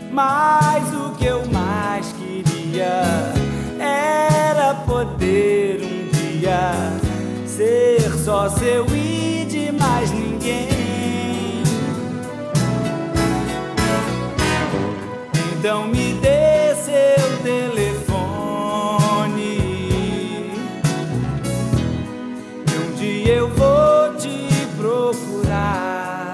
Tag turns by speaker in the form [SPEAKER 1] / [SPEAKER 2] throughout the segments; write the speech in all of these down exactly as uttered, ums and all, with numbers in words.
[SPEAKER 1] Mas o que eu mais queria era poder um dia ser só seu e de mais ninguém. Então me dê seu telefone e um dia eu vou te procurar,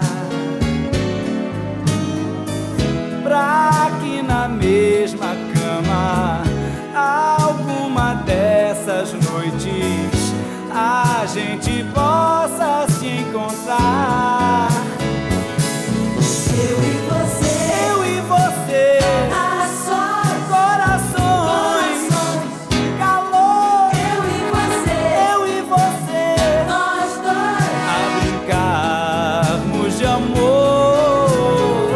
[SPEAKER 1] pra que na mesma cama alguma dessas noites a gente possa se encontrar.
[SPEAKER 2] Eu e você,
[SPEAKER 1] Eu e você,
[SPEAKER 2] a sós,
[SPEAKER 1] corações,
[SPEAKER 2] corações.
[SPEAKER 1] calor.
[SPEAKER 2] Eu e você,
[SPEAKER 1] Eu e você,
[SPEAKER 2] nós dois.
[SPEAKER 1] a brincarmos de amor.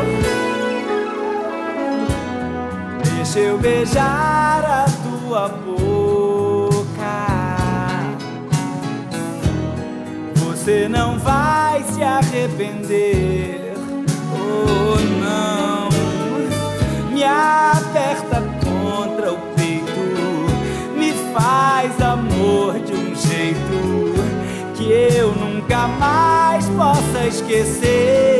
[SPEAKER 1] Deixa eu beijar a tua boca, você não vai se arrepender. Oh, não. Me aperta contra o peito, me faz amor de um jeito que eu nunca mais possa esquecer.